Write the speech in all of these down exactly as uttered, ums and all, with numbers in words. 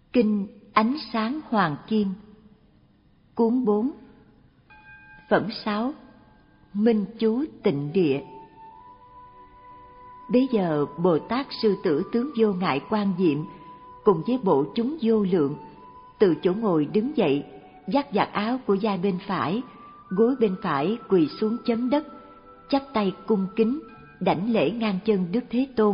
Kinh Ánh Sáng Hoàng Kim. Cuốn bốn. Phẩm sáu. Minh Chú Tịnh Địa. Bấy giờ Bồ Tát Sư Tử tướng vô ngại Quan Diệm cùng với bộ chúng vô lượng từ chỗ ngồi đứng dậy, vắt vạt áo của vai bên phải, gối bên phải quỳ xuống chấm đất, chắp tay cung kính đảnh lễ ngang chân Đức Thế Tôn,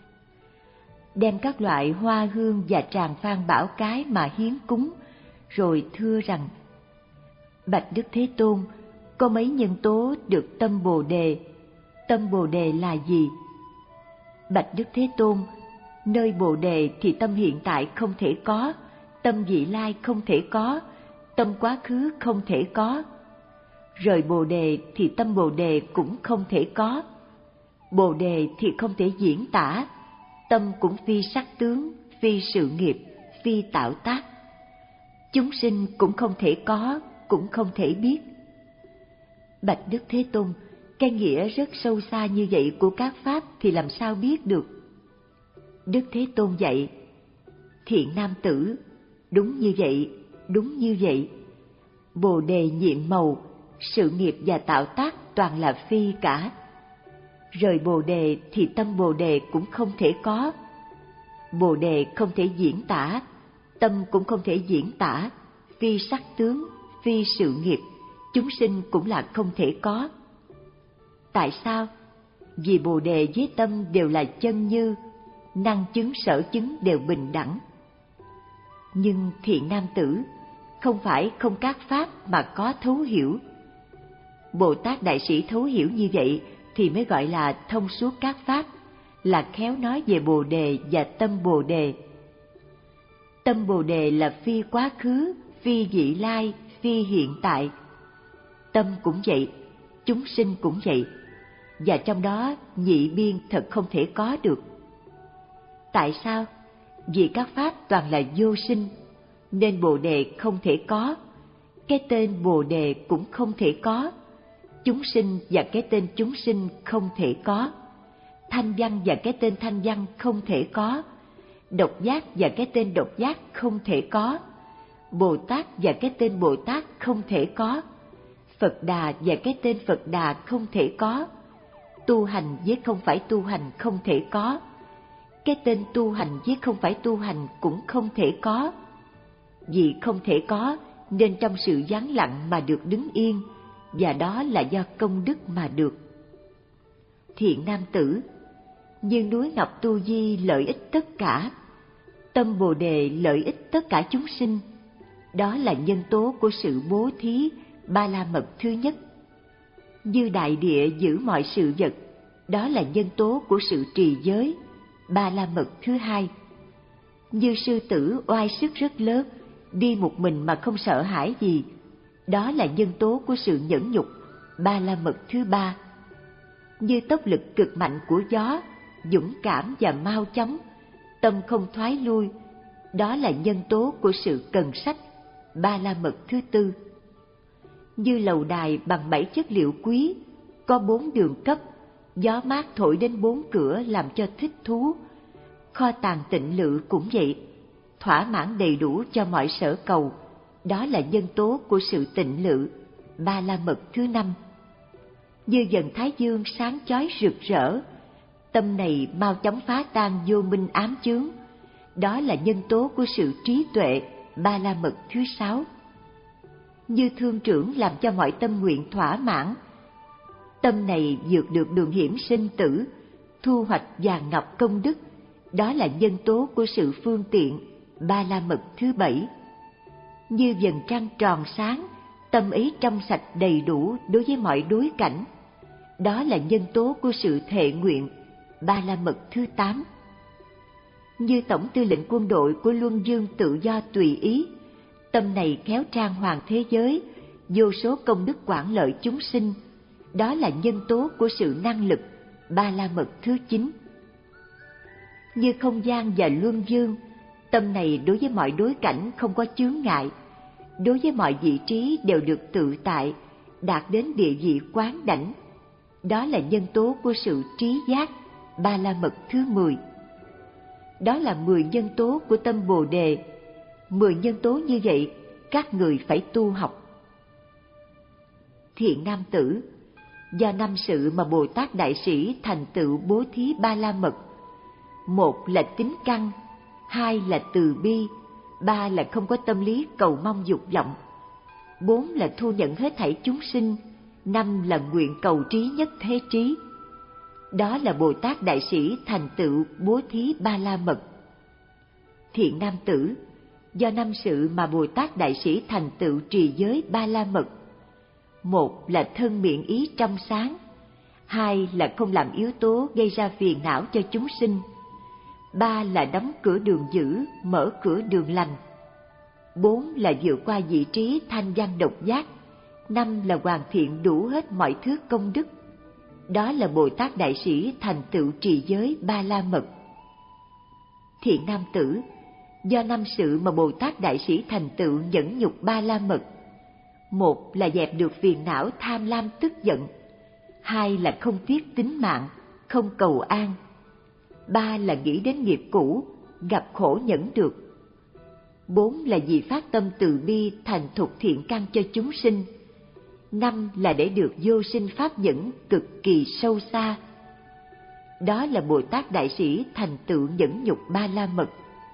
đem các loại hoa hương và tràng phan bảo cái mà hiến cúng, rồi thưa rằng: Bạch Đức Thế Tôn, có mấy nhân tố được tâm Bồ Đề. Tâm Bồ Đề là gì? Bạch Đức Thế Tôn, nơi Bồ Đề thì tâm hiện tại không thể có, tâm vị lai không thể có, tâm quá khứ không thể có. Rời Bồ Đề thì tâm Bồ Đề cũng không thể có. Bồ Đề thì không thể diễn tả, tâm cũng phi sắc tướng, phi sự nghiệp, phi tạo tác. Chúng sinh cũng không thể có, cũng không thể biết. Bạch Đức Thế Tôn, cái nghĩa rất sâu xa như vậy của các pháp thì làm sao biết được? Đức Thế Tôn dạy: Thiện nam tử, đúng như vậy, đúng như vậy. Bồ Đề nhiệm màu, sự nghiệp và tạo tác toàn là phi cả. Rời Bồ Đề thì tâm Bồ Đề cũng không thể có. Bồ Đề không thể diễn tả, tâm cũng không thể diễn tả, phi sắc tướng, phi sự nghiệp, chúng sinh cũng là không thể có. Tại sao? Vì Bồ Đề với tâm đều là chân như, năng chứng sở chứng đều bình đẳng. Nhưng thiện nam tử, không phải không các pháp mà có thấu hiểu. Bồ Tát Đại Sĩ thấu hiểu như vậy thì mới gọi là thông suốt các pháp, là khéo nói về Bồ Đề và tâm Bồ Đề. Tâm Bồ Đề là phi quá khứ, phi vị lai, phi hiện tại. Tâm cũng vậy, chúng sinh cũng vậy, và trong đó nhị biên thật không thể có được. Tại sao? Vì các pháp toàn là vô sinh, nên Bồ Đề không thể có, cái tên Bồ Đề cũng không thể có, chúng sinh và cái tên chúng sinh không thể có, thanh văn và cái tên thanh văn không thể có, độc giác và cái tên độc giác không thể có, Bồ Tát và cái tên Bồ Tát không thể có, Phật Đà và cái tên Phật Đà không thể có, tu hành với không phải tu hành không thể có, cái tên tu hành với không phải tu hành cũng không thể có. Vì không thể có nên trong sự vắng lặng mà được đứng yên, và đó là do công đức mà được. Thiện nam tử, như núi Ngọc Tu Di lợi ích tất cả, tâm Bồ Đề lợi ích tất cả chúng sinh. Đó là nhân tố của sự bố thí, ba la mật thứ nhất. Như đại địa giữ mọi sự vật, đó là nhân tố của sự trì giới, ba la mật thứ hai. Như sư tử oai sức rất lớn, đi một mình mà không sợ hãi gì, đó là nhân tố của sự nhẫn nhục, ba la mật thứ ba. Như tốc lực cực mạnh của gió, dũng cảm và mau chóng, tâm không thoái lui, đó là nhân tố của sự cần sách, ba la mật thứ tư. Như lầu đài bằng bảy chất liệu quý, có bốn đường cấp, gió mát thổi đến bốn cửa làm cho thích thú. Kho tàng tịnh lự cũng vậy, thỏa mãn đầy đủ cho mọi sở cầu, đó là nhân tố của sự tịnh lự, ba la mật thứ năm. Như dần thái dương sáng chói rực rỡ, tâm này mau chóng phá tan vô minh ám chướng, đó là nhân tố của sự trí tuệ, ba la mật thứ sáu. Như thương trưởng làm cho mọi tâm nguyện thỏa mãn, tâm này vượt được đường hiểm sinh tử, thu hoạch vàng ngọc công đức, đó là nhân tố của sự phương tiện, ba la mật thứ bảy. Như vầng trăng tròn sáng, tâm ấy trong sạch đầy đủ đối với mọi đối cảnh, đó là nhân tố của sự thệ nguyện, ba la mật thứ tám. Như tổng tư lệnh quân đội của Luân Dương tự do tùy ý, tâm này khéo trang hoàng thế giới, vô số công đức quản lợi chúng sinh, đó là nhân tố của sự năng lực, ba la mật thứ chín. Như không gian và luân dương, tâm này đối với mọi đối cảnh không có chướng ngại, đối với mọi vị trí đều được tự tại, đạt đến địa vị quán đảnh, đó là nhân tố của sự trí giác, ba la mật thứ mười. Đó là mười nhân tố của tâm Bồ Đề, Mười nhân tố như vậy, các người phải tu học. Thiện nam tử, do năm sự mà Bồ Tát Đại Sĩ thành tựu bố thí ba la mật. Một là tín căn, hai là từ bi, ba là không có tâm lý cầu mong dục vọng, bốn là thu nhận hết thảy chúng sinh, năm là nguyện cầu trí nhất thế trí. Đó là Bồ Tát Đại Sĩ thành tựu bố thí ba la mật. Thiện nam tử, do năm sự mà Bồ Tát Đại Sĩ thành tựu trì giới ba la mật. Một là thân miệng ý trong sáng, hai là không làm yếu tố gây ra phiền não cho chúng sinh, ba là đóng cửa đường dữ, mở cửa đường lành, bốn là vượt qua vị trí thanh văn độc giác, năm là hoàn thiện đủ hết mọi thứ công đức. Đó là Bồ Tát Đại Sĩ thành tựu trì giới ba la mật. Thiện nam tử, do năm sự mà Bồ Tát Đại Sĩ thành tựu nhẫn nhục ba la mật. Một là dẹp được phiền não tham lam tức giận, hai là không tiếc tính mạng, không cầu an, ba là nghĩ đến nghiệp cũ, gặp khổ nhẫn được, bốn là vì phát tâm từ bi thành thục thiện căn cho chúng sinh, năm là để được vô sinh pháp nhẫn cực kỳ sâu xa. Đó là Bồ Tát Đại Sĩ thành tựu nhẫn nhục ba la mật.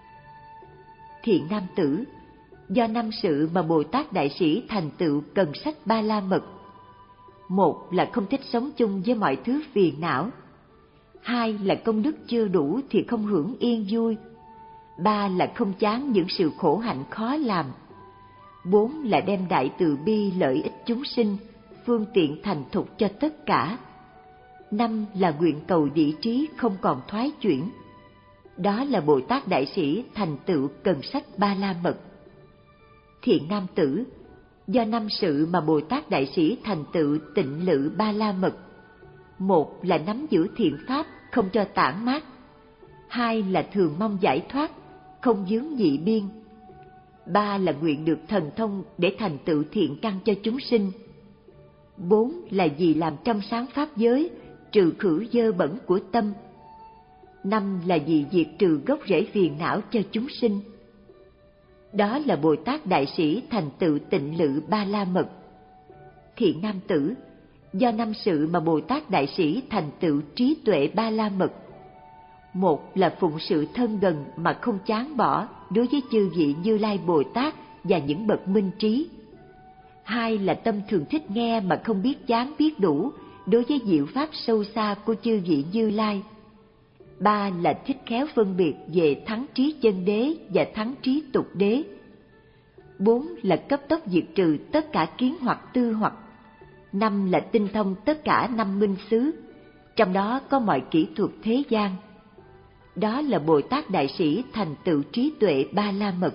Thiện nam tử, do năm sự mà Bồ Tát Đại Sĩ thành tựu cần sách ba la mật. Một là không thích sống chung với mọi thứ phiền não, hai là công đức chưa đủ thì không hưởng yên vui, ba là không chán những sự khổ hạnh khó làm, bốn là đem đại từ bi lợi ích chúng sinh, phương tiện thành thục cho tất cả, năm là nguyện cầu vị trí không còn thoái chuyển. Đó là Bồ Tát Đại Sĩ thành tựu cần sách ba la mật. Thiện nam tử, do năm sự mà Bồ Tát Đại Sĩ thành tựu tịnh lự ba la mật. Một là nắm giữ thiện pháp, không cho tản mát, hai là thường mong giải thoát, không vướng nhị biên, ba là nguyện được thần thông để thành tựu thiện căn cho chúng sinh, bốn là vì làm trong sáng pháp giới, trừ khử dơ bẩn của tâm, năm là vì diệt trừ gốc rễ phiền não cho chúng sinh. Đó là Bồ Tát Đại Sĩ thành tựu tịnh lự ba la mật. Thiện nam tử, do năm sự mà Bồ Tát Đại Sĩ thành tựu trí tuệ ba la mật. Một là phụng sự thân gần mà không chán bỏ đối với chư vị Như Lai Bồ Tát và những bậc minh trí. Hai là tâm thường thích nghe mà không biết chán biết đủ đối với diệu pháp sâu xa của chư vị Như Lai. Ba là thích khéo phân biệt về thắng trí chân đế và thắng trí tục đế. Bốn là cấp tốc diệt trừ tất cả kiến hoặc tư hoặc. Năm là tinh thông tất cả năm minh xứ, trong đó có mọi kỹ thuật thế gian. Đó là Bồ Tát Đại Sĩ thành tựu trí tuệ ba la mật.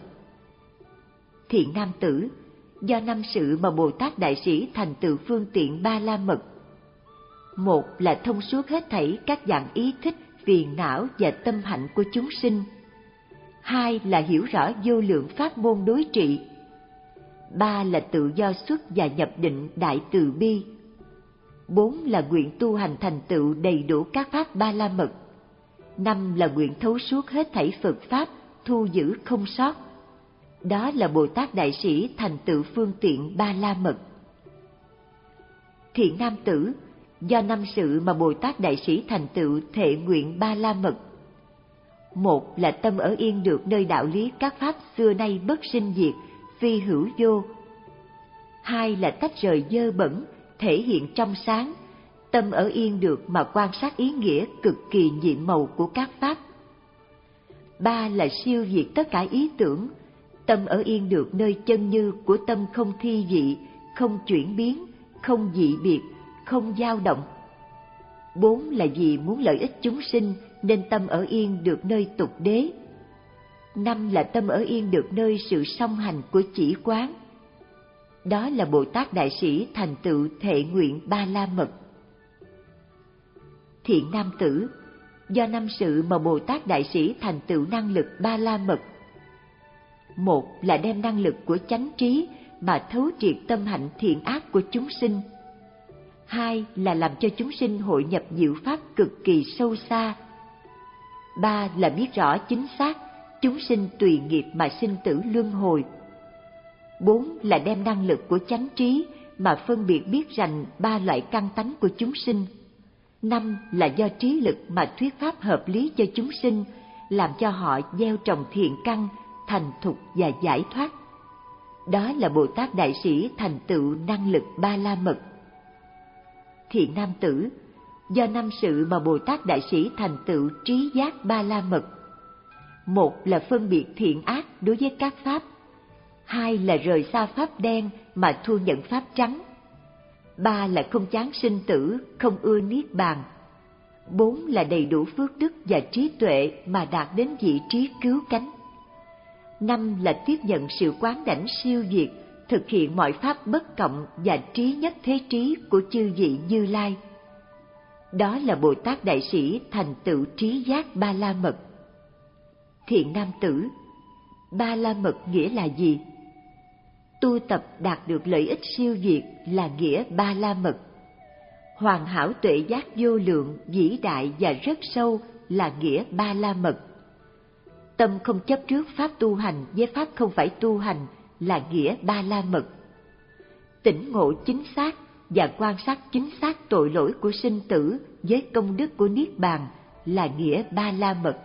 Thiện nam tử, do năm sự mà Bồ Tát Đại Sĩ thành tựu phương tiện ba la mật. Một là thông suốt hết thảy các dạng ý thích, phiền não và tâm hạnh của chúng sinh. Hai là hiểu rõ vô lượng pháp môn đối trị. Ba là tự do xuất và nhập định đại từ bi. Bốn là nguyện tu hành thành tựu đầy đủ các pháp ba la mật. Năm là nguyện thấu suốt hết thảy Phật pháp, thu giữ không sót. Đó là Bồ Tát Đại Sĩ thành tựu phương tiện ba la mật. Thiện nam tử, do năm sự mà Bồ Tát Đại Sĩ thành tựu thệ nguyện ba la mật. Một là tâm ở yên được nơi đạo lý các pháp xưa nay bất sinh diệt, phi hữu vô. Hai là tách rời dơ bẩn, thể hiện trong sáng, tâm ở yên được mà quan sát ý nghĩa cực kỳ nhiệm màu của các pháp. Ba là siêu diệt tất cả ý tưởng, tâm ở yên được nơi chân như của tâm không thi vị, không chuyển biến, không dị biệt, không dao động. Bốn là vì muốn lợi ích chúng sinh nên tâm ở yên được nơi tục đế. Năm là tâm ở yên được nơi sự song hành của chỉ quán. Đó là Bồ Tát Đại Sĩ thành tựu thệ nguyện ba la mật. Thiện nam tử, do năm sự mà Bồ Tát Đại Sĩ thành tựu năng lực ba la mật. Một là đem năng lực của chánh trí mà thấu triệt tâm hạnh thiện ác của chúng sinh. Hai là làm cho chúng sinh hội nhập diệu pháp cực kỳ sâu xa. Ba là biết rõ chính xác chúng sinh tùy nghiệp mà sinh tử luân hồi. Bốn là đem năng lực của chánh trí mà phân biệt biết rành ba loại căn tánh của chúng sinh. Năm là do trí lực mà thuyết pháp hợp lý cho chúng sinh, làm cho họ gieo trồng thiện căn, thành thục và giải thoát. Đó là Bồ Tát Đại Sĩ thành tựu năng lực Ba La Mật. Thiện nam tử, do năm sự mà Bồ Tát Đại Sĩ thành tựu trí giác Ba La Mật. Một là phân biệt thiện ác đối với các pháp. Hai là rời xa pháp đen mà thu nhận pháp trắng. Ba là không chán sinh tử, không ưa niết bàn. Bốn là đầy đủ phước đức và trí tuệ mà đạt đến vị trí cứu cánh. Năm là tiếp nhận sự quán đảnh siêu việt, thực hiện mọi pháp bất cộng và trí nhất thế trí của chư vị Như Lai. Đó là Bồ Tát Đại Sĩ thành tựu trí giác Ba La Mật. Thiện nam tử, Ba La Mật nghĩa là gì? Tu tập đạt được lợi ích siêu việt là nghĩa Ba La Mật. Hoàn hảo tuệ giác vô lượng, vĩ đại và rất sâu là nghĩa Ba La Mật. Tâm không chấp trước pháp tu hành với pháp không phải tu hành là nghĩa Ba La Mật. Tỉnh ngộ chính xác và quan sát chính xác tội lỗi của sinh tử với công đức của Niết Bàn là nghĩa Ba La Mật.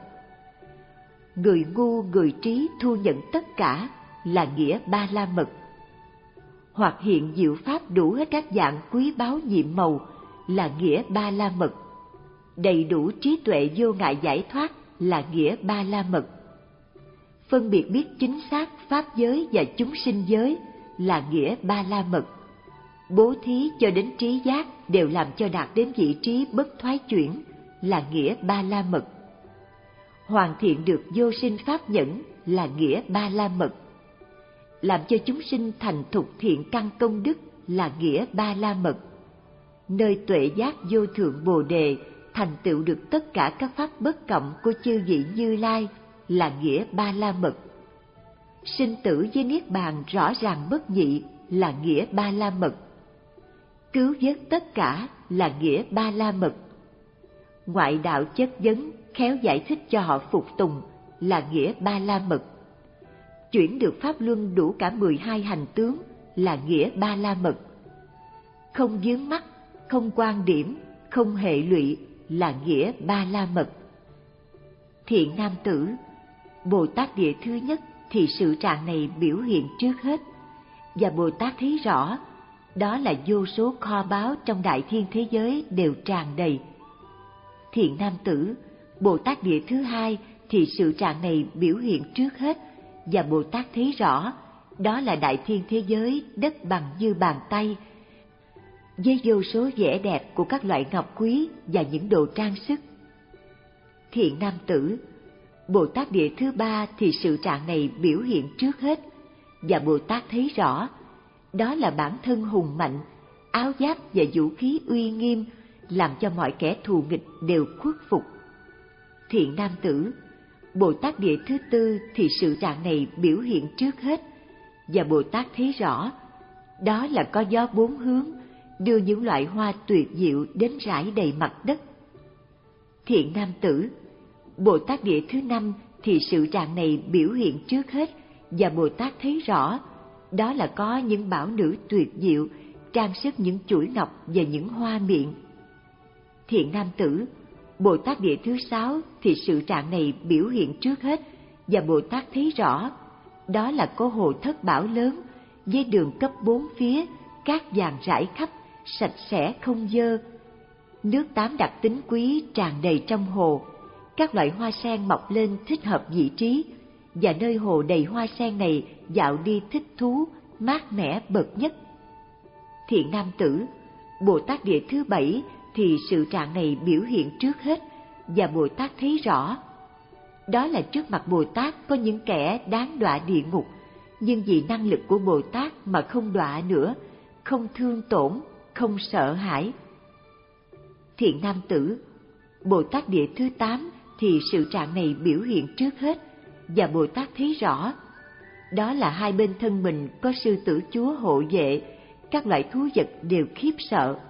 Người ngu người trí thu nhận tất cả là nghĩa Ba La Mật. Hoặc hiện diệu pháp đủ hết các dạng quý báu nhiệm màu là nghĩa Ba La Mật. Đầy đủ trí tuệ vô ngại giải thoát là nghĩa Ba La Mật. Phân biệt biết chính xác pháp giới và chúng sinh giới là nghĩa Ba La Mật. Bố thí cho đến trí giác đều làm cho đạt đến vị trí bất thoái chuyển là nghĩa Ba La Mật. Hoàn thiện được vô sinh pháp nhẫn là nghĩa Ba La Mật. Làm cho chúng sinh thành thục thiện căn công đức là nghĩa Ba La Mật. Nơi tuệ giác vô thượng Bồ Đề thành tựu được tất cả các pháp bất cộng của chư vị Như Lai là nghĩa Ba La Mật. Sinh tử với Niết Bàn rõ ràng bất nhị là nghĩa Ba La Mật. Cứu vớt tất cả là nghĩa Ba La Mật. Ngoại đạo chất vấn, khéo giải thích cho họ phục tùng là nghĩa Ba La Mật. Chuyển được pháp luân đủ cả mười hai hành tướng là nghĩa Ba La Mật. Không vướng mắc, không quan điểm, không hệ lụy là nghĩa Ba La Mật. Thiện nam tử, Bồ Tát địa thứ nhất thì sự trạng này biểu hiện trước hết, và Bồ Tát thấy rõ, đó là vô số kho báu trong đại thiên thế giới đều tràn đầy. Thiện nam tử, Bồ Tát địa thứ hai thì sự trạng này biểu hiện trước hết, và Bồ Tát thấy rõ, đó là đại thiên thế giới đất bằng như bàn tay, với vô số vẻ đẹp của các loại ngọc quý và những đồ trang sức. Thiện nam tử, Bồ Tát địa thứ ba thì sự trạng này biểu hiện trước hết, và Bồ Tát thấy rõ, đó là bản thân hùng mạnh, áo giáp và vũ khí uy nghiêm, làm cho mọi kẻ thù nghịch đều khuất phục. Thiện nam tử, Bồ Tát địa thứ tư thì sự trạng này biểu hiện trước hết, và Bồ Tát thấy rõ, đó là có gió bốn hướng, đưa những loại hoa tuyệt diệu đến rải đầy mặt đất. Thiện nam tử, Bồ Tát địa thứ năm thì sự trạng này biểu hiện trước hết, và Bồ Tát thấy rõ, đó là có những bảo nữ tuyệt diệu, trang sức những chuỗi ngọc và những hoa miệng. Thiện nam tử, Bồ Tát địa thứ sáu thì sự trạng này biểu hiện trước hết, và Bồ Tát thấy rõ, đó là có hồ thất bảo lớn, với đường cấp bốn phía, cát vàng rải khắp, sạch sẽ không dơ. Nước tám đặc tính quý tràn đầy trong hồ, các loại hoa sen mọc lên thích hợp vị trí, và nơi hồ đầy hoa sen này dạo đi thích thú, mát mẻ bậc nhất. Thiện nam tử, Bồ Tát địa thứ bảy thì sự trạng này biểu hiện trước hết, và Bồ Tát thấy rõ, đó là trước mặt Bồ Tát có những kẻ đáng đọa địa ngục, nhưng vì năng lực của Bồ Tát mà không đọa nữa, không thương tổn, không sợ hãi. Thiện nam tử, Bồ Tát địa thứ tám thì sự trạng này biểu hiện trước hết, và Bồ Tát thấy rõ, đó là hai bên thân mình có sư tử chúa hộ vệ, các loại thú vật đều khiếp sợ.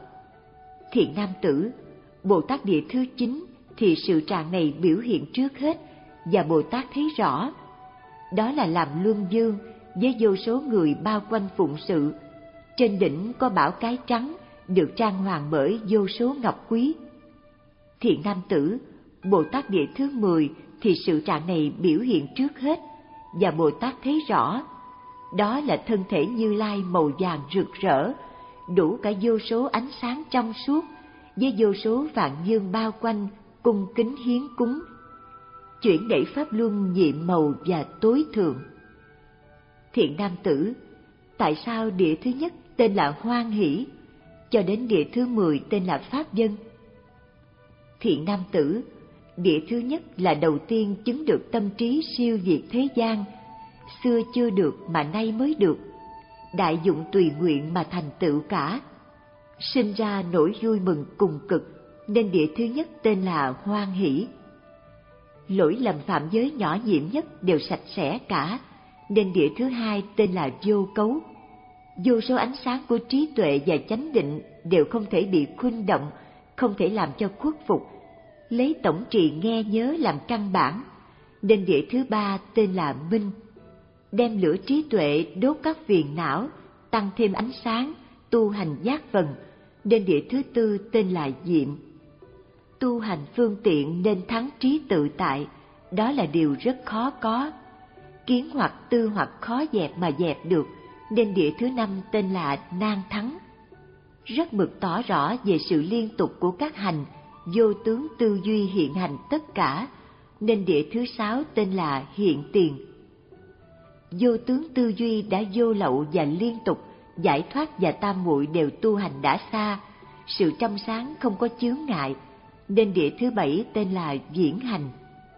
Thiện nam tử, Bồ Tát địa thứ chín thì sự trạng này biểu hiện trước hết, và Bồ Tát thấy rõ. Đó là làm luân vương với vô số người bao quanh phụng sự. Trên đỉnh có bảo cái trắng được trang hoàng bởi vô số ngọc quý. Thiện nam tử, Bồ Tát địa thứ mười thì sự trạng này biểu hiện trước hết, và Bồ Tát thấy rõ. Đó là thân thể Như Lai màu vàng rực rỡ, đủ cả vô số ánh sáng trong suốt, với vô số vạn dương bao quanh, cung kính hiến cúng. Chuyển đẩy pháp luân nhiệm màu và tối thượng. Thiện nam tử, tại sao địa thứ nhất tên là Hoan Hỷ, cho đến địa thứ mười tên là Pháp Dân? Thiện nam tử, địa thứ nhất là đầu tiên chứng được tâm trí siêu việt thế gian, xưa chưa được mà nay mới được, đại dụng tùy nguyện mà thành tựu cả, sinh ra nỗi vui mừng cùng cực, nên địa thứ nhất tên là Hoan Hỷ. Lỗi lầm phạm giới nhỏ nhiệm nhất đều sạch sẽ cả, nên địa thứ hai tên là Vô Cấu. Vô số ánh sáng của trí tuệ và chánh định đều không thể bị khuynh động, không thể làm cho khuất phục, lấy tổng trì nghe nhớ làm căn bản, nên địa thứ ba tên là Minh. Đem lửa trí tuệ đốt các phiền não, tăng thêm ánh sáng, tu hành giác vần, nên địa thứ tư tên là Diệm. Tu hành phương tiện nên thắng trí tự tại, đó là điều rất khó có. Kiến hoặc tư hoặc khó dẹp mà dẹp được, nên địa thứ năm tên là Nan Thắng. Rất mực tỏ rõ về sự liên tục của các hành, vô tướng tư duy hiện hành tất cả, nên địa thứ sáu tên là Hiện Tiền. Vô tướng tư duy đã vô lậu và liên tục, giải thoát và tam muội đều tu hành đã xa, sự trong sáng không có chướng ngại, nên địa thứ bảy tên là Viễn Hành.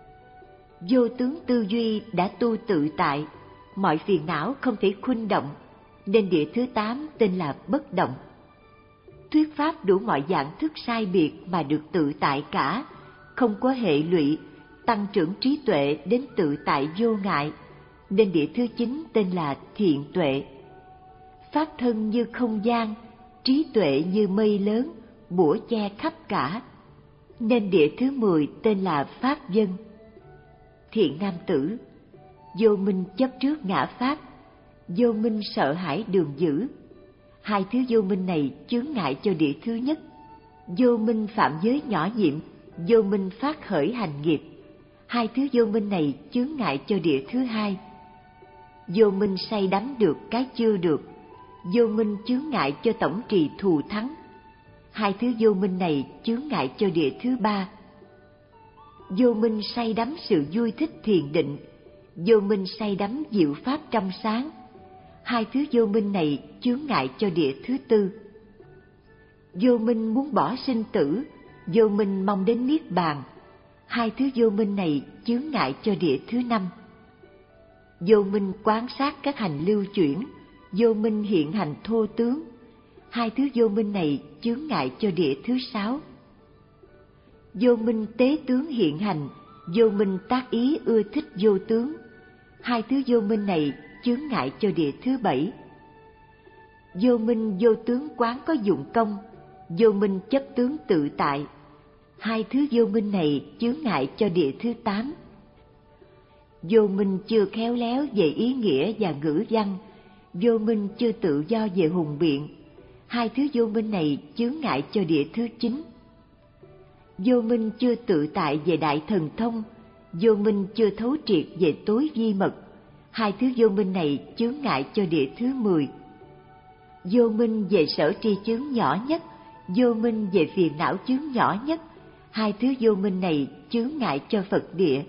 Vô tướng tư duy đã tu tự tại, mọi phiền não không thể khuynh động, nên địa thứ tám tên là Bất Động. Thuyết pháp đủ mọi dạng thức sai biệt mà được tự tại cả, không có hệ lụy, tăng trưởng trí tuệ đến tự tại vô ngại, nên địa thứ chín tên là Thiện Tuệ. Pháp thân như không gian, trí tuệ như mây lớn, bủa che khắp cả, nên địa thứ mười tên là Pháp Dân. Thiện nam tử, vô minh chấp trước ngã pháp, vô minh sợ hãi đường dữ. Hai thứ vô minh này chướng ngại cho địa thứ nhất. Vô minh phạm giới nhỏ nhiệm, vô minh phát khởi hành nghiệp. Hai thứ vô minh này chướng ngại cho địa thứ hai. Vô minh say đắm được cái chưa được, vô minh chướng ngại cho tổng trì thù thắng. Hai thứ vô minh này chướng ngại cho địa thứ ba. Vô minh say đắm sự vui thích thiền định, vô minh say đắm diệu pháp trong sáng. Hai thứ vô minh này chướng ngại cho địa thứ tư. Vô minh muốn bỏ sinh tử, vô minh mong đến niết bàn. Hai thứ vô minh này chướng ngại cho địa thứ năm. Vô minh quán sát các hành lưu chuyển, vô minh hiện hành thô tướng. Hai thứ vô minh này chướng ngại cho địa thứ sáu. Vô minh tế tướng hiện hành, vô minh tác ý ưa thích vô tướng. Hai thứ vô minh này chướng ngại cho địa thứ bảy. Vô minh vô tướng quán có dụng công, vô minh chấp tướng tự tại. Hai thứ vô minh này chướng ngại cho địa thứ tám. Vô minh chưa khéo léo về ý nghĩa và ngữ văn, vô minh chưa tự do về hùng biện. Hai thứ vô minh này chướng ngại cho địa thứ chín. Vô minh chưa tự tại về đại thần thông, vô minh chưa thấu triệt về tối vi mật. Hai thứ vô minh này chướng ngại cho địa thứ mười. Vô minh về sở tri chướng nhỏ nhất, vô minh về phiền não chướng nhỏ nhất. Hai thứ vô minh này chướng ngại cho Phật địa.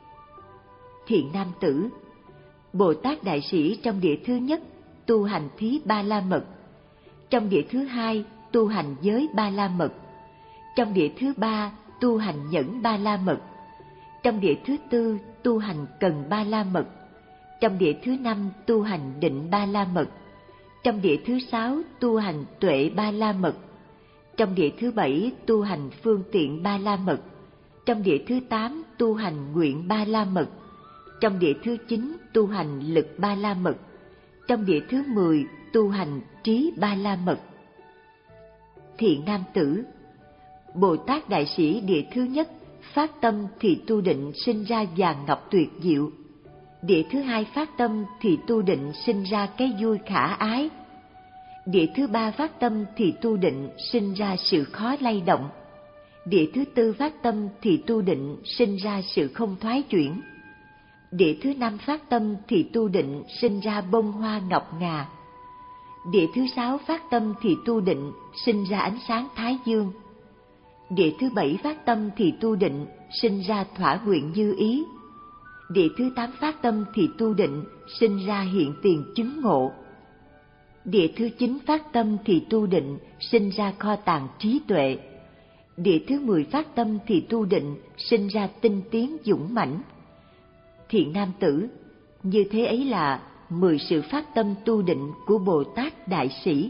Thiện nam tử, Bồ Tát Đại Sĩ trong địa thứ nhất tu hành thí ba la mật, trong địa thứ hai tu hành giới ba la mật, trong địa thứ ba tu hành nhẫn ba la mật, trong địa thứ tư tu hành cần ba la mật, trong địa thứ năm tu hành định ba la mật, trong địa thứ sáu tu hành tuệ ba la mật, trong địa thứ bảy tu hành phương tiện ba la mật, trong địa thứ tám tu hành nguyện ba la mật, trong địa thứ chín tu hành lực ba la mật, trong địa thứ mười tu hành trí ba la mật. Thiện nam tử, Bồ Tát Đại Sĩ địa thứ nhất phát tâm thì tu định sinh ra vàng ngọc tuyệt diệu. Địa thứ hai phát tâm thì tu định sinh ra cái vui khả ái. Địa thứ ba phát tâm thì tu định sinh ra sự khó lay động. Địa thứ tư phát tâm thì tu định sinh ra sự không thoái chuyển. Địa thứ năm phát tâm thì tu định sinh ra bông hoa ngọc ngà. Địa thứ sáu phát tâm thì tu định sinh ra ánh sáng thái dương. Địa thứ bảy phát tâm thì tu định sinh ra thỏa nguyện như ý. Địa thứ tám phát tâm thì tu định sinh ra hiện tiền chứng ngộ. Địa thứ chín phát tâm thì tu định sinh ra kho tàng trí tuệ. Địa thứ mười phát tâm thì tu định sinh ra tinh tiến dũng mãnh. Thiện nam tử, như thế ấy là mười sự phát tâm tu định của Bồ Tát Đại Sĩ.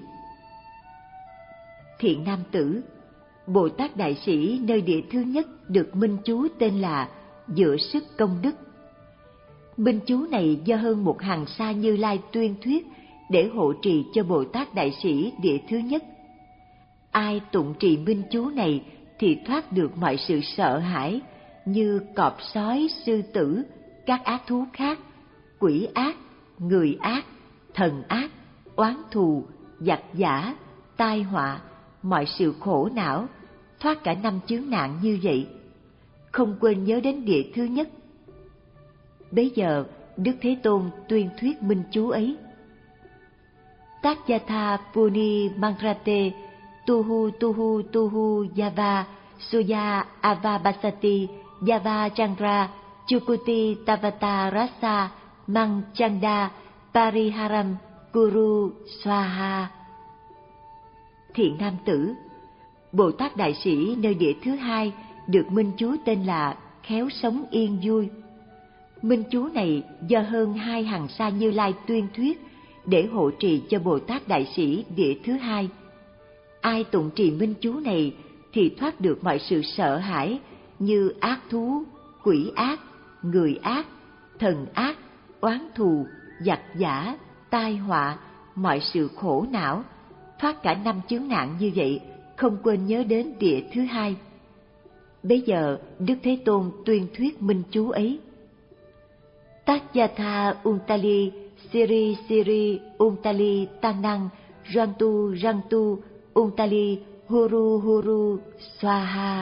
Thiện nam tử, Bồ Tát Đại Sĩ nơi địa thứ nhất được minh chú tên là Dựa Sức Công Đức. Minh chú này do hơn một hàng sa Như Lai tuyên thuyết để hộ trì cho Bồ Tát Đại Sĩ địa thứ nhất. Ai tụng trì minh chú này thì thoát được mọi sự sợ hãi như cọp sói, sư tử, các ác thú khác, quỷ ác, người ác, thần ác, oán thù, giặc giả, tai họa, mọi sự khổ não, thoát cả năm chướng nạn như vậy, không quên nhớ đến địa thứ nhất. Bấy giờ Đức Thế Tôn tuyên thuyết minh chú ấy. Tatyatha Puni Mangrate Tuhu Tuhu Tuhu Yava Suya Avabasati Yava Chandra Chukuti Tavata Rasa Mang Chanda Pariharam Guru Swaha. Thiện nam tử, Bồ Tát Đại Sĩ nơi địa thứ hai được minh chú tên là Khéo Sống Yên Vui. Minh chú này do hơn hai hàng sa Như Lai tuyên thuyết để hộ trì cho Bồ Tát Đại Sĩ địa thứ hai. Ai tụng trì minh chú này thì thoát được mọi sự sợ hãi như ác thú, quỷ ác, người ác, thần ác, oán thù, giặc giả, tai họa, mọi sự khổ não, thoát cả năm chướng nạn như vậy, không quên nhớ đến địa thứ hai. Bây giờ Đức Thế Tôn tuyên thuyết minh chú ấy. Tatyatha Untali Siri Siri Untali Tanang Rantu Rantu Untali Huru Huru Swaha.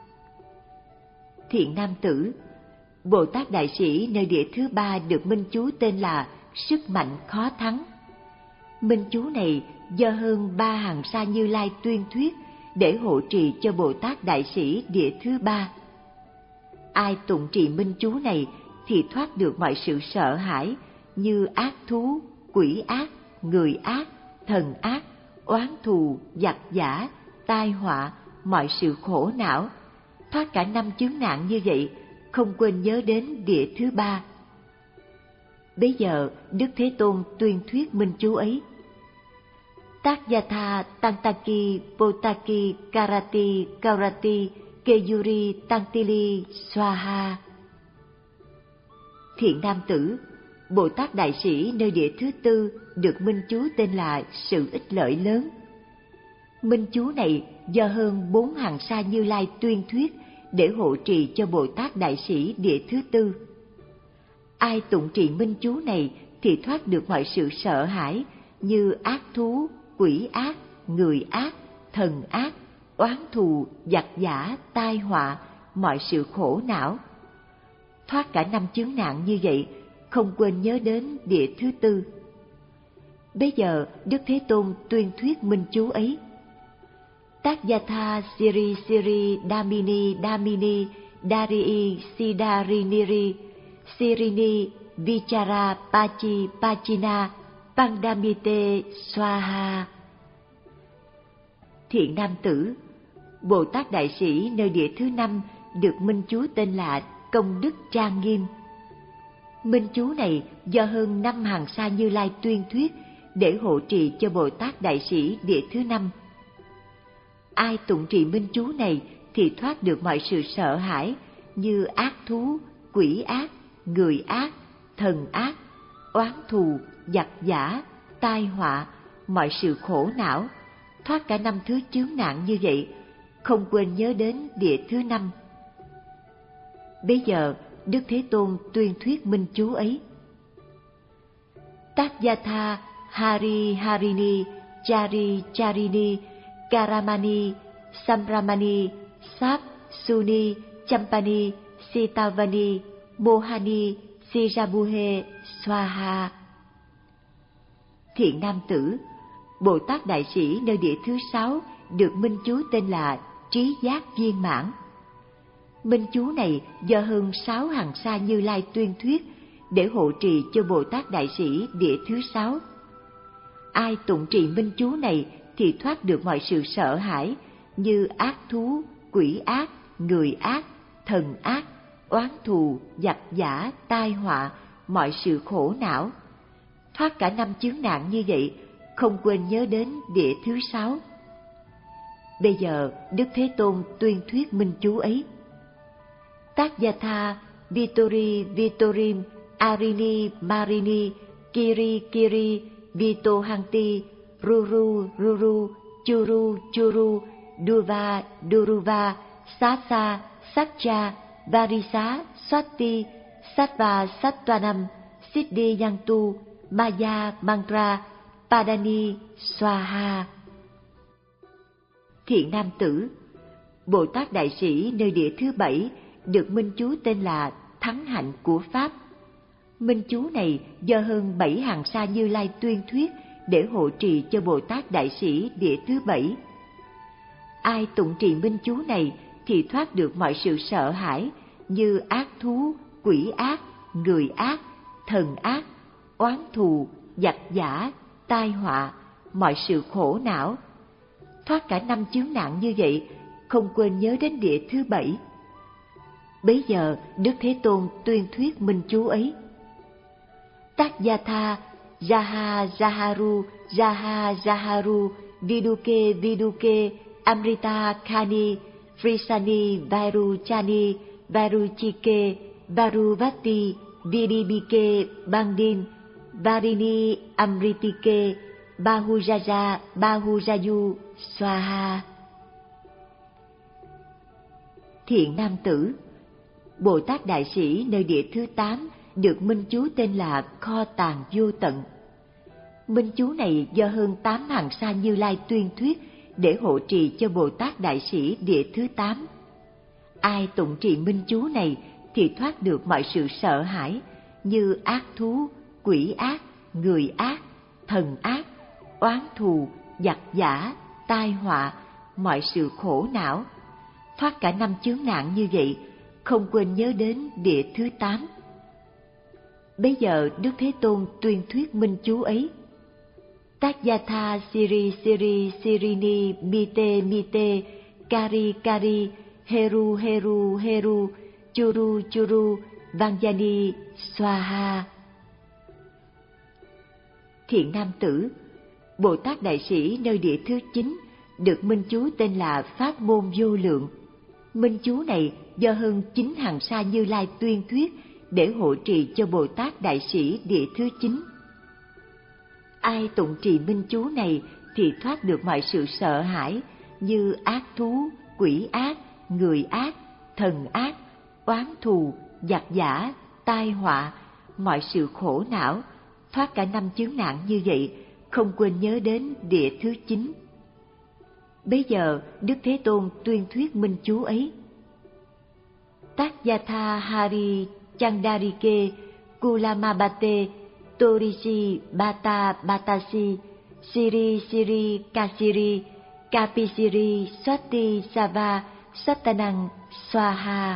Thiện nam tử, Bồ Tát Đại Sĩ nơi địa thứ ba được minh chú tên là Sức Mạnh Khó Thắng. Minh chú này do hơn ba hàng sa Như Lai tuyên thuyết để hộ trì cho Bồ Tát Đại Sĩ địa thứ ba. Ai tụng trì minh chú này thì thoát được mọi sự sợ hãi như ác thú, quỷ ác, người ác, thần ác, oán thù, giặc giả, tai họa, mọi sự khổ não, thoát cả năm chướng nạn như vậy, không quên nhớ đến địa thứ ba. Bây giờ Đức Thế Tôn tuyên thuyết minh chú ấy. Tatyatha Tantaki Potaki Karati Kaurati Keyuri Tantili Swaha. Thiện nam tử, Bồ Tát Đại Sĩ nơi địa thứ tư được minh chú tên là Sự Ích Lợi Lớn. Minh chú này do hơn bốn hàng sa Như Lai tuyên thuyết để hộ trì cho Bồ Tát Đại Sĩ địa thứ tư. Ai tụng trì minh chú này thì thoát được mọi sự sợ hãi như ác thú, quỷ ác, người ác, thần ác, oán thù, giặc giả, tai họa, mọi sự khổ não, thoát cả năm chướng nạn như vậy, không quên nhớ đến địa thứ tư. Bây giờ Đức Thế Tôn tuyên thuyết minh chú ấy. Tatyatha Siri Siri Damini Damini Darii Sidariniri Sirini Vichara Pachi Pachina Pandamite Swaha. Thiện nam tử, Bồ Tát Đại Sĩ nơi địa thứ năm được minh chú tên là Công Đức Trang Nghiêm. Minh chú này do hơn năm hàng sa Như Lai tuyên thuyết để hộ trì cho Bồ Tát Đại Sĩ địa thứ năm. Ai tụng trì minh chú này thì thoát được mọi sự sợ hãi như ác thú, quỷ ác, người ác, thần ác, oán thù, giặc giả, tai họa, mọi sự khổ não, thoát cả năm thứ chướng nạn như vậy, không quên nhớ đến địa thứ năm. Bấy giờ Đức Thế Tôn tuyên thuyết minh chú ấy. Tathayatha Hari Harini Chari Charini Karamani Samramani Sap Suni Champani Sitavani Mohani Sirabuhe Swaha. Thiện nam tử, Bồ Tát Đại Sĩ nơi địa thứ sáu được minh chú tên là Trí Giác Viên Mãn. Minh chú này do hơn sáu hàng sa Như Lai tuyên thuyết để hộ trì cho Bồ Tát Đại Sĩ địa thứ sáu. Ai tụng trì minh chú này thì thoát được mọi sự sợ hãi như ác thú, quỷ ác, người ác, thần ác, oán thù, giặc giả, tai họa, mọi sự khổ não. Thoát cả năm chướng nạn như vậy, không quên nhớ đến địa thứ sáu. Bây giờ Đức Thế Tôn tuyên thuyết minh chú ấy. Tathayatha Vitori Vitorim Arini Marini Kiri Kiri Vitohanti Ruru Ruru Churu Churu Duva Duruva Sasa Satcha Varisa Swati Sattva Sattvanam Siddhi Yantu Maya Mantra Padani Swaha. Thiện nam tử, Bồ Tát Đại Sĩ nơi địa thứ bảy được minh chú tên là Thắng Hạnh của Pháp. Minh chú này do hơn bảy hàng sa Như Lai tuyên thuyết để hộ trì cho Bồ Tát Đại Sĩ địa thứ bảy. Ai tụng trì minh chú này thì thoát được mọi sự sợ hãi như ác thú, quỷ ác, người ác, thần ác, oán thù, giặc giả, tai họa, mọi sự khổ não. Thoát cả năm chướng nạn như vậy, không quên nhớ đến địa thứ bảy. Bấy giờ Đức Thế Tôn tuyên thuyết minh chú ấy. Tathayatha Jaha Jaharu Jaha Jaharu Viduke Viduke Amrita Khani Frisani Vairuchani Vairuchike Varuvati Vidibike Bandin Varini Amritike Bahujaja Bahujayu Swaha. Thiện nam tử, Bồ Tát Đại Sĩ nơi địa thứ tám được minh chú tên là Kho Tàng Vô Tận. Minh chú này do hơn tám hàng sa Như Lai tuyên thuyết để hộ trì cho Bồ Tát Đại Sĩ địa thứ tám. Ai tụng trì minh chú này thì thoát được mọi sự sợ hãi như ác thú, quỷ ác, người ác, thần ác, oán thù, giặc giả, tai họa, mọi sự khổ não. Thoát cả năm chướng nạn như vậy, không quên nhớ đến địa thứ tám. Bây giờ Đức Thế Tôn tuyên thuyết minh chú ấy. Tathayatha Siri Siri Sirini Mite Mite Kari Kari Heru Heru Heru Churu Churu Vanjani Swaha. Thiện nam tử, Bồ Tát Đại Sĩ nơi địa thứ chín được minh chú tên là Pháp Môn Vô Lượng. Minh chú này do hơn chín hàng sa Như Lai tuyên thuyết để hộ trì cho Bồ Tát Đại Sĩ địa thứ chín. Ai tụng trì minh chú này thì thoát được mọi sự sợ hãi như ác thú, quỷ ác, người ác, thần ác, oán thù, giặc giả, tai họa, mọi sự khổ não. Thoát cả năm chướng nạn như vậy, không quên nhớ đến địa thứ chín. Bấy giờ Đức Thế Tôn tuyên thuyết minh chú ấy. Tathayatha Hari Chandarike Kulamabate Torishi Bata Batasi Siri Siri Kasiri Kapisiri Swati Sava Satanang Swaha.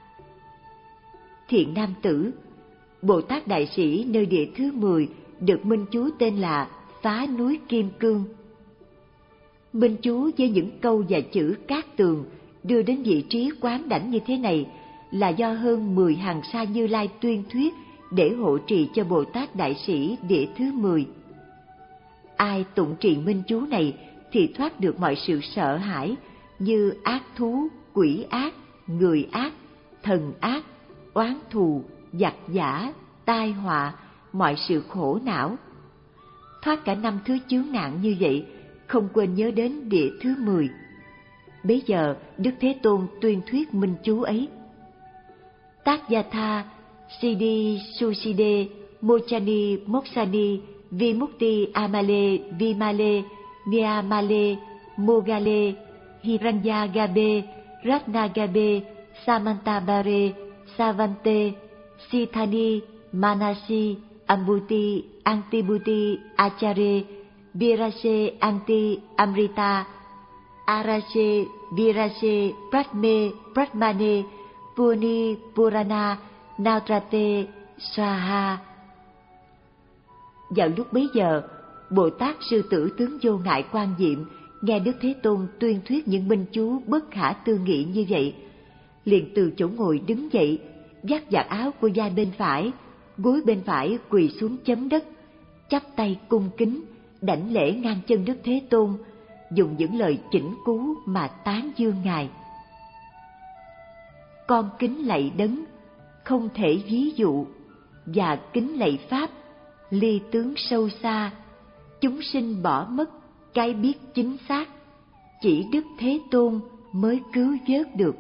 Thiện nam tử, Bồ Tát Đại Sĩ nơi địa thứ mười được minh chú tên là Phá Núi Kim Cương. Minh chú với những câu và chữ cát tường đưa đến vị trí quán đảnh như thế này là do hơn mười hàng sa Như Lai tuyên thuyết để hộ trì cho Bồ Tát Đại Sĩ địa thứ mười. Ai tụng trì minh chú này thì thoát được mọi sự sợ hãi như ác thú, quỷ ác, người ác, thần ác, oán thù, giặc giả, tai họa, mọi sự khổ não. Thoát cả năm thứ chướng nạn như vậy, không quên nhớ đến địa thứ mười. Bấy giờ Đức Thế Tôn tuyên thuyết minh chú ấy. Tagyatha, Siddhi Suside, Mochani Moksani, Vimukti Amale Vimale, Nyamale, Mogale, Hiranyagabe, Ratnagabe, Samantabare, Savante, Sithani, Manasi, Ambuti, Antibuti, Achare, Virase, Anti, Amrita, Arase, Virase, Pratme, Pratmane, Puni, Purana, Nautrate, Swaha. Vào lúc bấy giờ, Bồ Tát Sư Tử Tướng Vô Ngại Quan Diệm nghe Đức Thế Tôn tuyên thuyết những minh chú bất khả tư nghị như vậy, liền từ chỗ ngồi đứng dậy, vắt vạt áo của vai bên phải, gối bên phải quỳ xuống chấm đất, chắp tay cung kính, đảnh lễ ngang chân Đức Thế Tôn, dùng những lời chỉnh cú mà tán dương Ngài. Con kính lạy Đấng, không thể ví dụ, và kính lạy Pháp, ly tướng sâu xa, chúng sinh bỏ mất cái biết chính xác, chỉ Đức Thế Tôn mới cứu vớt được.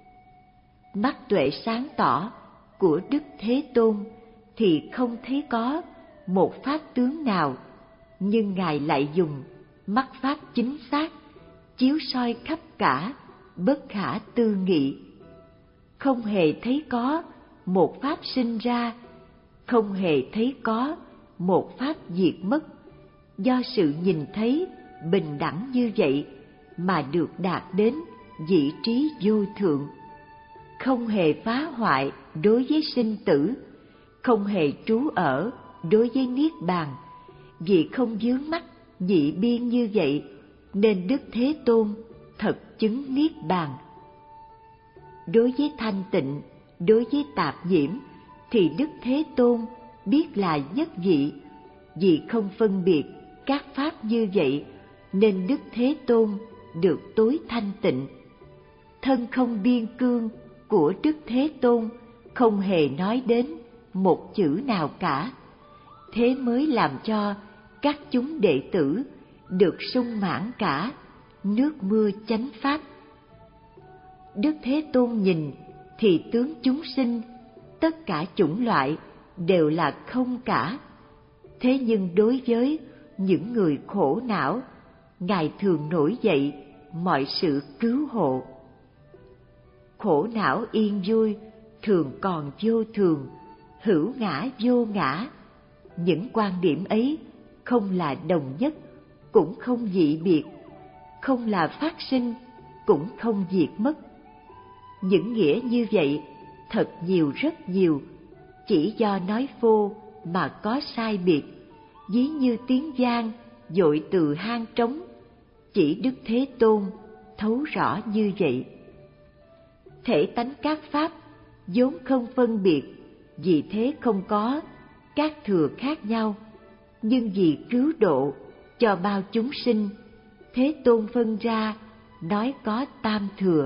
Mắt tuệ sáng tỏ của Đức Thế Tôn thì không thấy có một pháp tướng nào, nhưng Ngài lại dùng mắt pháp chính xác chiếu soi khắp cả, bất khả tư nghị. Không hề thấy có một pháp sinh ra, không hề thấy có một pháp diệt mất, do sự nhìn thấy bình đẳng như vậy mà được đạt đến vị trí vô thượng. Không hề phá hoại đối với sinh tử, không hề trú ở đối với niết bàn. Vì không vướng mắc nhị biên như vậy, nên Đức Thế Tôn thật chứng niết bàn. Đối với thanh tịnh, đối với tạp nhiễm, thì Đức Thế Tôn biết là nhất vị. Vì không phân biệt các pháp như vậy, nên Đức Thế Tôn được tối thanh tịnh. Thân không biên cương của Đức Thế Tôn không hề nói đến một chữ nào cả. Thế mới làm cho các chúng đệ tử được sung mãn cả nước mưa chánh pháp. Đức Thế Tôn nhìn thì tướng chúng sinh, tất cả chủng loại đều là không cả. Thế nhưng đối với những người khổ não, Ngài thường nổi dậy mọi sự cứu hộ. Khổ não yên vui, thường còn vô thường, hữu ngã vô ngã. Những quan điểm ấy không là đồng nhất, cũng không dị biệt, không là phát sinh, cũng không diệt mất. Những nghĩa như vậy thật nhiều, rất nhiều, chỉ do nói phô mà có sai biệt, ví như tiếng vang dội từ hang trống, chỉ Đức Thế Tôn thấu rõ như vậy. Thể tánh các pháp vốn không phân biệt, vì thế không có các thừa khác nhau, nhưng vì cứu độ cho bao chúng sinh, Thế Tôn phân ra nói có tam thừa.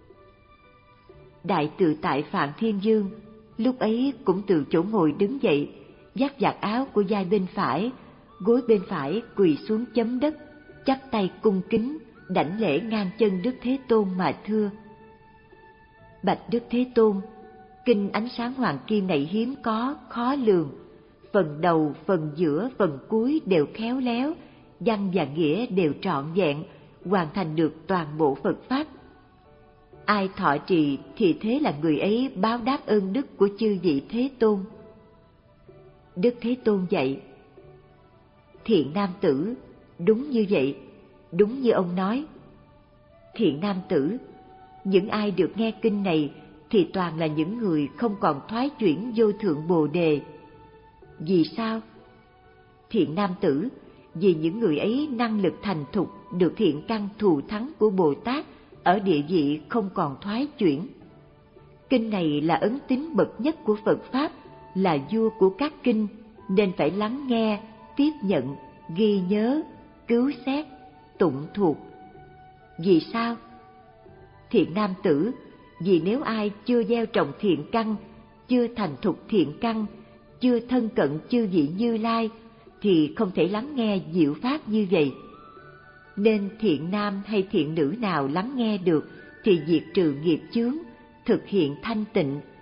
Đại Tự Tại Phạm Thiên Vương lúc ấy cũng từ chỗ ngồi đứng dậy, vắt vạt áo của vai bên phải, gối bên phải quỳ xuống chấm đất, chắp tay cung kính, đảnh lễ ngang chân Đức Thế Tôn mà thưa: Bạch Đức Thế Tôn, kinh Ánh Sáng Hoàng Kim này hiếm có, khó lường. Phần đầu, phần giữa, phần cuối đều khéo léo, văn và nghĩa đều trọn vẹn, hoàn thành được toàn bộ Phật Pháp. Ai thọ trì thì thế là người ấy báo đáp ơn đức của chư vị Thế Tôn. Đức Thế Tôn dạy: Thiện nam tử, đúng như vậy, đúng như ông nói. Thiện nam tử, những ai được nghe kinh này thì toàn là những người không còn thoái chuyển vô thượng Bồ Đề. Vì sao? Thiện nam tử, vì những người ấy năng lực thành thục được thiện căn thù thắng của Bồ Tát ở địa vị không còn thoái chuyển. Kinh này là ấn tín bậc nhất của Phật Pháp, là vua của các kinh, nên phải lắng nghe, tiếp nhận, ghi nhớ, cứu xét, tụng thuộc. Vì sao? Thiện nam tử, vì nếu ai chưa gieo trồng thiện căn, chưa thành thục thiện căn, chưa thân cận chư vị Như Lai, thì không thể lắng nghe diệu pháp như vậy. Nên thiện nam hay thiện nữ nào lắng nghe được thì diệt trừ nghiệp chướng, thực hiện thanh tịnh,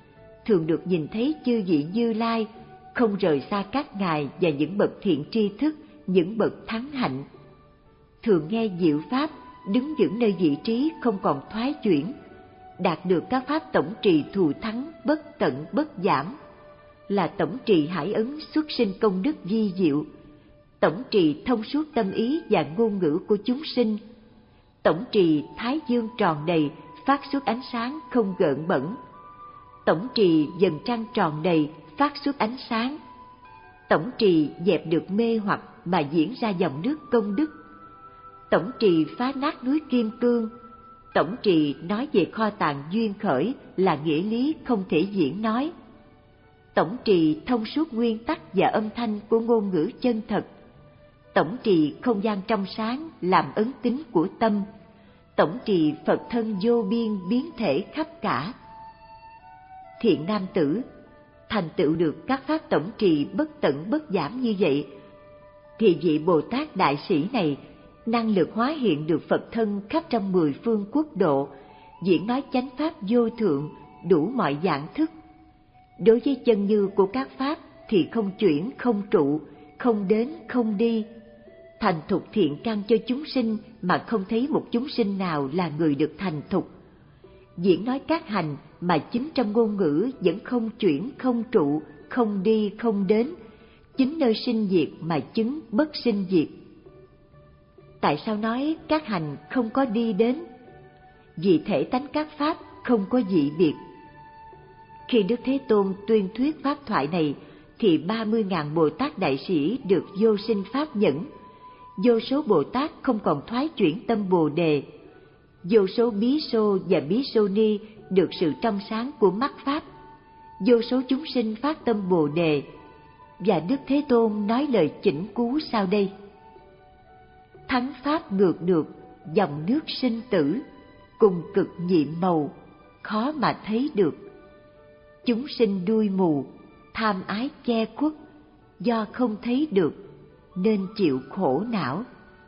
thường được nhìn thấy chư vị Như Lai không rời xa các ngài và những bậc thiện tri thức, những bậc thắng hạnh. Thường nghe diệu pháp, đứng vững nơi vị trí không còn thoái chuyển, đạt được các pháp tổng trì thù thắng bất tận bất giảm, là tổng trì hải ấn xuất sinh công đức vi diệu, tổng trì thông suốt tâm ý và ngôn ngữ của chúng sinh, tổng trì thái dương tròn đầy phát xuất ánh sáng không gợn bẩn, tổng trì dần trăng tròn đầy phát xuất ánh sáng, tổng trì dẹp được mê hoặc mà diễn ra dòng nước công đức, tổng trì phá nát núi kim cương, tổng trì nói về kho tàng duyên khởi là nghĩa lý không thể diễn nói, tổng trì thông suốt nguyên tắc và âm thanh của ngôn ngữ chân thật, tổng trì không gian trong sáng làm ấn tính của tâm, tổng trì Phật thân vô biên biến thể khắp cả. Thiện nam tử, thành tựu được các pháp tổng trì bất tận bất giảm như vậy, thì vị Bồ Tát Đại Sĩ này năng lực hóa hiện được Phật thân khắp trong mười phương quốc độ, diễn nói chánh pháp vô thượng, đủ mọi dạng thức. Đối với chân như của các pháp thì không chuyển, không trụ, không đến, không đi. Thành thục thiện căn cho chúng sinh mà không thấy một chúng sinh nào là người được thành thục. Diễn nói các hành mà chính trong ngôn ngữ vẫn không chuyển, không trụ, không đi, không đến. Chính nơi sinh diệt mà chứng bất sinh diệt. Tại sao nói các hành không có đi đến? Vì thể tánh các pháp không có dị biệt. Khi Đức Thế Tôn tuyên thuyết pháp thoại này, thì ba mươi ngàn Bồ Tát Đại Sĩ được vô sinh pháp nhẫn. Vô số Bồ Tát không còn thoái chuyển tâm Bồ Đề. Vô số Bí Xô và Bí Xô Ni được sự trong sáng của mắt pháp. Vô số chúng sinh phát tâm Bồ Đề. Và Đức Thế Tôn nói lời chỉnh cú sau đây: thắng pháp ngược được, dòng nước sinh tử, cùng cực nhiệm màu, khó mà thấy được. Chúng sinh đuôi mù, tham ái che khuất, do không thấy được, nên chịu khổ não.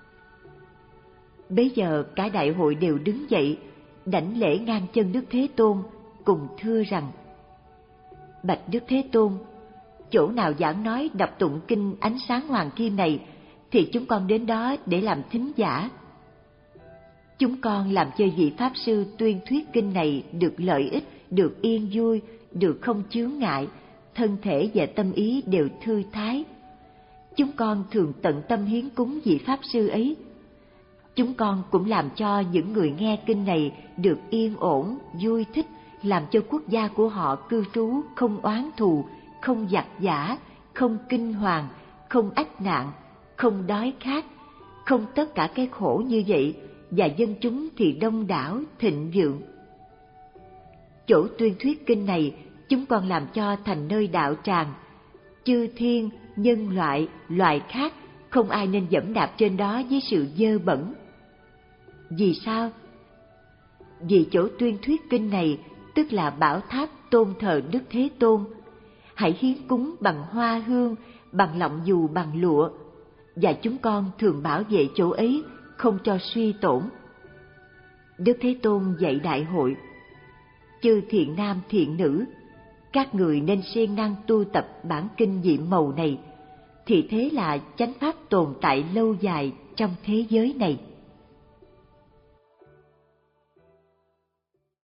Bấy giờ cả đại hội đều đứng dậy, đảnh lễ ngang chân Đức Thế Tôn, cùng thưa rằng: bạch Đức Thế Tôn, chỗ nào giảng nói đọc tụng kinh ánh sáng hoàng kim này, thì chúng con đến đó để làm thính giả. Chúng con làm cho vị Pháp Sư tuyên thuyết kinh này được lợi ích, được yên vui, được không chướng ngại, thân thể và tâm ý đều thư thái. Chúng con thường tận tâm hiến cúng vị Pháp Sư ấy. Chúng con cũng làm cho những người nghe kinh này được yên ổn, vui thích, làm cho quốc gia của họ cư trú không oán thù, không giặc giả, không kinh hoàng, không ách nạn, không đói khát, không tất cả cái khổ như vậy, và dân chúng thì đông đảo, thịnh vượng. Chỗ tuyên thuyết kinh này, chúng con làm cho thành nơi đạo tràng. Chư thiên, nhân loại, loài khác, không ai nên dẫm đạp trên đó với sự dơ bẩn. Vì sao? Vì chỗ tuyên thuyết kinh này, tức là bảo tháp tôn thờ Đức Thế Tôn. Hãy hiến cúng bằng hoa hương, bằng lọng dù bằng lụa, và chúng con thường bảo vệ chỗ ấy, không cho suy tổn. Đức Thế Tôn dạy đại hội: chư thiện nam thiện nữ, các người nên siêng năng tu tập bản kinh nhiệm màu này, thì thế là chánh pháp tồn tại lâu dài trong thế giới này.